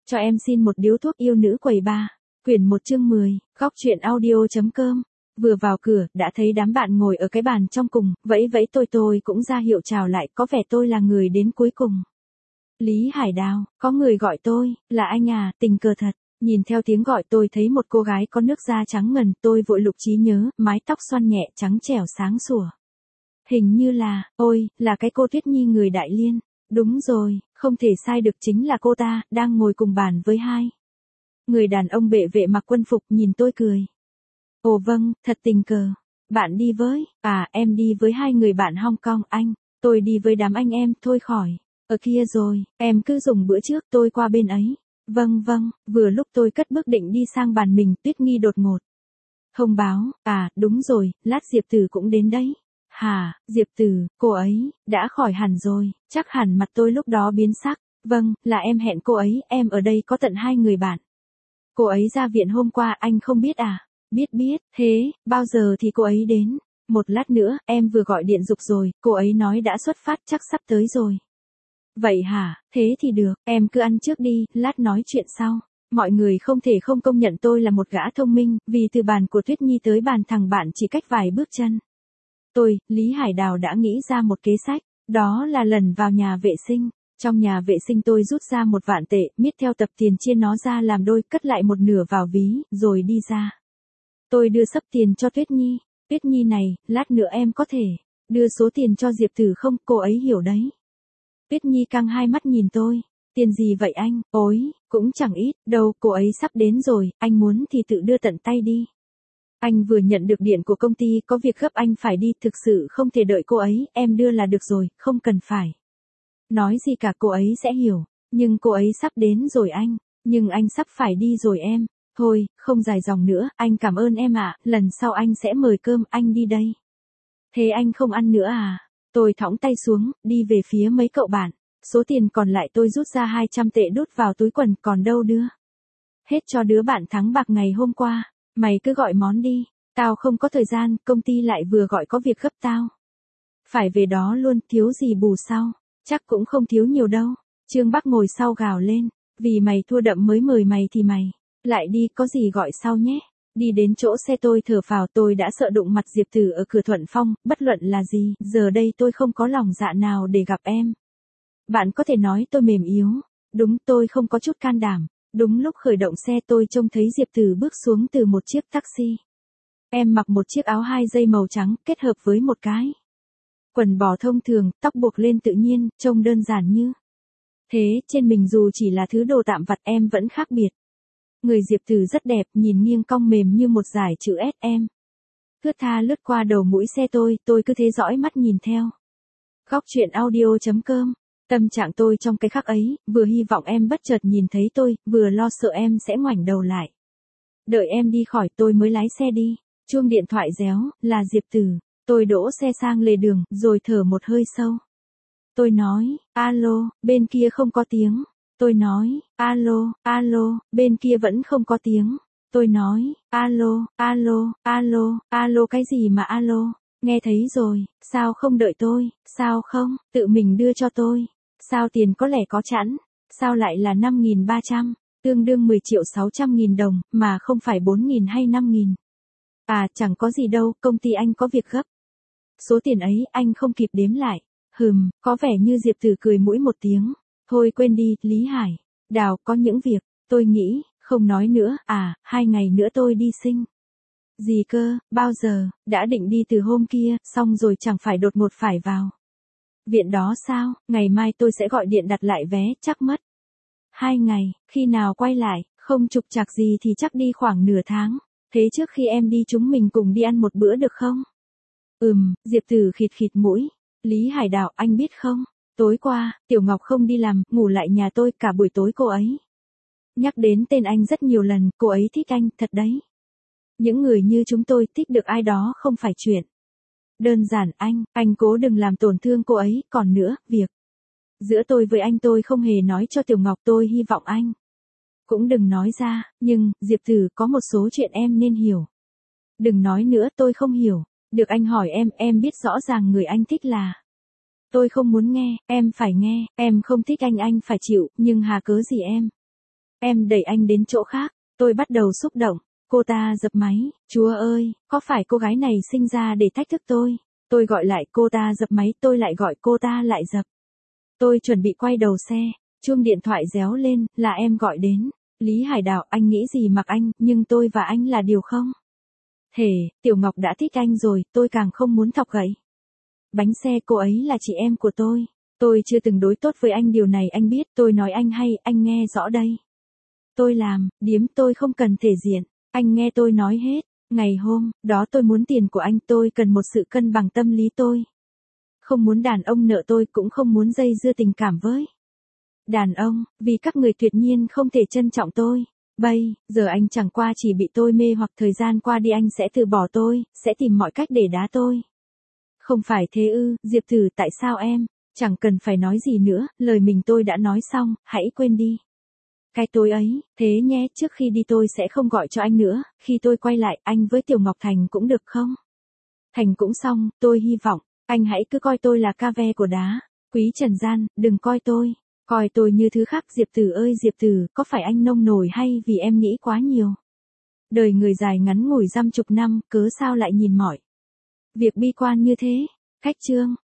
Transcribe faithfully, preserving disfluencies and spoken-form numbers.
Cho em xin một điếu thuốc yêu nữ quầy ba. Quyển một chương mười, góc truyện audio.com. Vừa vào cửa, đã thấy đám bạn ngồi ở cái bàn trong cùng, vẫy vẫy tôi tôi cũng ra hiệu chào lại, có vẻ tôi là người đến cuối cùng. Lý Hải Đào, có người gọi tôi, là anh à, tình cờ thật. Nhìn theo tiếng gọi tôi thấy một cô gái có nước da trắng ngần, tôi vội lục trí nhớ, mái tóc xoăn nhẹ trắng trẻo sáng sủa. Hình như là, ôi, là cái cô Tuyết Nhi người Đại Liên. Đúng rồi, không thể sai được, chính là cô ta, đang ngồi cùng bàn với hai người đàn ông bệ vệ mặc quân phục, nhìn tôi cười. Ồ vâng, thật tình cờ. Bạn đi với, à em đi với hai người bạn Hong Kong. Anh, tôi đi với đám anh em, thôi khỏi. Ở kia rồi, em cứ dùng bữa trước, tôi qua bên ấy. Vâng vâng, vừa lúc tôi cất bước định đi sang bàn mình, Tuyết Nhi đột ngột thông báo, à, đúng rồi, lát Diệp Tử cũng đến đấy. Hả, Diệp Tử, cô ấy, đã khỏi hẳn rồi, chắc hẳn mặt tôi lúc đó biến sắc. Vâng, là em hẹn cô ấy, em ở đây có tận hai người bạn. Cô ấy ra viện hôm qua, anh không biết à? Biết biết, thế, bao giờ thì cô ấy đến? Một lát nữa, em vừa gọi điện giục rồi, cô ấy nói đã xuất phát, chắc sắp tới rồi. Vậy hả, thế thì được, em cứ ăn trước đi, lát nói chuyện sau. Mọi người không thể không công nhận tôi là một gã thông minh, vì từ bàn của Tuyết Nhi tới bàn thằng bạn chỉ cách vài bước chân. Tôi, Lý Hải Đào đã nghĩ ra một kế sách, đó là lần vào nhà vệ sinh. Trong nhà vệ sinh tôi rút ra một vạn tệ, miết theo tập tiền chia nó ra làm đôi, cất lại một nửa vào ví, rồi đi ra. Tôi đưa xấp tiền cho Tuyết Nhi. Tuyết Nhi này, lát nữa em có thể đưa số tiền cho Diệp Tử không, cô ấy hiểu đấy. Tuyết Nhi căng hai mắt nhìn tôi. Tiền gì vậy anh? Ôi, cũng chẳng ít, đâu, cô ấy sắp đến rồi, anh muốn thì tự đưa tận tay đi. Anh vừa nhận được điện của công ty, có việc gấp anh phải đi, thực sự không thể đợi cô ấy, em đưa là được rồi, không cần phải nói gì cả, cô ấy sẽ hiểu. Nhưng cô ấy sắp đến rồi anh, nhưng anh sắp phải đi rồi em. Thôi, không dài dòng nữa, anh cảm ơn em ạ, lần sau anh sẽ mời cơm, anh đi đây. Thế anh không ăn nữa à? Tôi thõng tay xuống, đi về phía mấy cậu bạn. Số tiền còn lại tôi rút ra hai trăm tệ đút vào túi quần, còn đâu đưa hết cho đứa bạn thắng bạc ngày hôm qua. Mày cứ gọi món đi, tao không có thời gian, công ty lại vừa gọi có việc gấp tao. Phải về đó luôn, thiếu gì bù sau, chắc cũng không thiếu nhiều đâu. Trương Bắc ngồi sau gào lên, vì mày thua đậm mới mời mày thì mày lại đi, có gì gọi sau nhé. Đi đến chỗ xe tôi thở phào, tôi đã sợ đụng mặt Diệp Tử ở cửa Thuận Phong, bất luận là gì, giờ đây tôi không có lòng dạ nào để gặp em. Bạn có thể nói tôi mềm yếu, đúng, tôi không có chút can đảm. Đúng lúc khởi động xe tôi trông thấy Diệp Tử bước xuống từ một chiếc taxi. Em mặc một chiếc áo hai dây màu trắng kết hợp với một cái quần bò thông thường, tóc buộc lên tự nhiên, trông đơn giản như thế, trên mình dù chỉ là thứ đồ tạm vặt em vẫn khác biệt. Người Diệp Tử rất đẹp, nhìn nghiêng cong mềm như một dải chữ S em. Thướt tha lướt qua đầu mũi xe tôi, tôi cứ thế dõi mắt nhìn theo. Góc truyện audio.com. Tâm trạng tôi trong cái khắc ấy, vừa hy vọng em bất chợt nhìn thấy tôi, vừa lo sợ em sẽ ngoảnh đầu lại. Đợi em đi khỏi tôi mới lái xe đi. Chuông điện thoại réo, là Diệp Tử. Tôi đỗ xe sang lề đường, rồi thở một hơi sâu. Tôi nói, alo, bên kia không có tiếng. Tôi nói, alo, alo, bên kia vẫn không có tiếng. Tôi nói, alo, alo, alo, alo cái gì mà alo, nghe thấy rồi, sao không đợi tôi, sao không, tự mình đưa cho tôi. Sao tiền có lẻ có chẵn, sao lại là năm nghìn ba trăm, tương đương mười triệu sáu trăm nghìn đồng, mà không phải bốn nghìn hay năm nghìn. À, chẳng có gì đâu, công ty anh có việc gấp. Số tiền ấy, anh không kịp đếm lại. Hừm, có vẻ như Diệp Tử cười mũi một tiếng. Thôi quên đi, Lý Hải Đào, có những việc, tôi nghĩ, không nói nữa, à, hai ngày nữa tôi đi sinh. Gì cơ, bao giờ, đã định đi từ hôm kia, xong rồi chẳng phải đột ngột phải vào viện đó sao, ngày mai tôi sẽ gọi điện đặt lại vé, chắc mất hai ngày, khi nào quay lại, không trục trặc gì thì chắc đi khoảng nửa tháng. Thế trước khi em đi chúng mình cùng đi ăn một bữa được không? Ừm, Diệp Tử khịt khịt mũi. Lý Hải Đào, anh biết không, tối qua, Tiểu Ngọc không đi làm, ngủ lại nhà tôi cả buổi tối, cô ấy nhắc đến tên anh rất nhiều lần, cô ấy thích anh, thật đấy. Những người như chúng tôi thích được ai đó không phải chuyện đơn giản, anh, anh cố đừng làm tổn thương cô ấy, còn nữa, việc giữa tôi với anh tôi không hề nói cho Tiểu Ngọc, tôi hy vọng anh cũng đừng nói ra, nhưng, Diệp Tử, có một số chuyện em nên hiểu. Đừng nói nữa, tôi không hiểu. Được, anh hỏi em, em biết rõ ràng người anh thích là. Tôi không muốn nghe, em phải nghe, em không thích anh anh phải chịu, nhưng hà cớ gì em Em đẩy anh đến chỗ khác, tôi bắt đầu xúc động. Cô ta dập máy, Chúa ơi, có phải cô gái này sinh ra để thách thức tôi? Tôi gọi lại, cô ta dập máy, tôi lại gọi, cô ta lại dập. Tôi chuẩn bị quay đầu xe, chuông điện thoại réo lên, là em gọi đến. Lý Hải Đào, anh nghĩ gì mặc anh, nhưng tôi và anh là điều không thể, Tiểu Ngọc đã thích anh rồi, tôi càng không muốn thọc gậy. Bánh xe, cô ấy là chị em của tôi. Tôi chưa từng đối tốt với anh, điều này anh biết, tôi nói anh hay, anh nghe rõ đây. Tôi làm, điếm, tôi không cần thể diện, anh nghe tôi nói hết. Ngày hôm đó tôi muốn tiền của anh, tôi cần một sự cân bằng tâm lý, tôi không muốn đàn ông nợ tôi, cũng không muốn dây dưa tình cảm với đàn ông, vì các người tuyệt nhiên không thể trân trọng tôi. Bây giờ anh chẳng qua chỉ bị tôi mê hoặc, thời gian qua đi anh sẽ từ bỏ tôi, sẽ tìm mọi cách để đá tôi. Không phải thế ư, Diệp Thử, tại sao em chẳng cần phải nói gì nữa, lời mình tôi đã nói xong, hãy quên đi. Cái tối ấy, thế nhé, trước khi đi tôi sẽ không gọi cho anh nữa, khi tôi quay lại, anh với Tiểu Ngọc Thành cũng được không? Thành cũng xong, tôi hy vọng, anh hãy cứ coi tôi là ca ve của đá. Quý trần gian, đừng coi tôi, coi tôi như thứ khác. Diệp Tử ơi Diệp Tử, có phải anh nông nổi hay vì em nghĩ quá nhiều? Đời người dài ngắn ngủi dăm chục năm, cớ sao lại nhìn mọi việc bi quan như thế? Khách chương.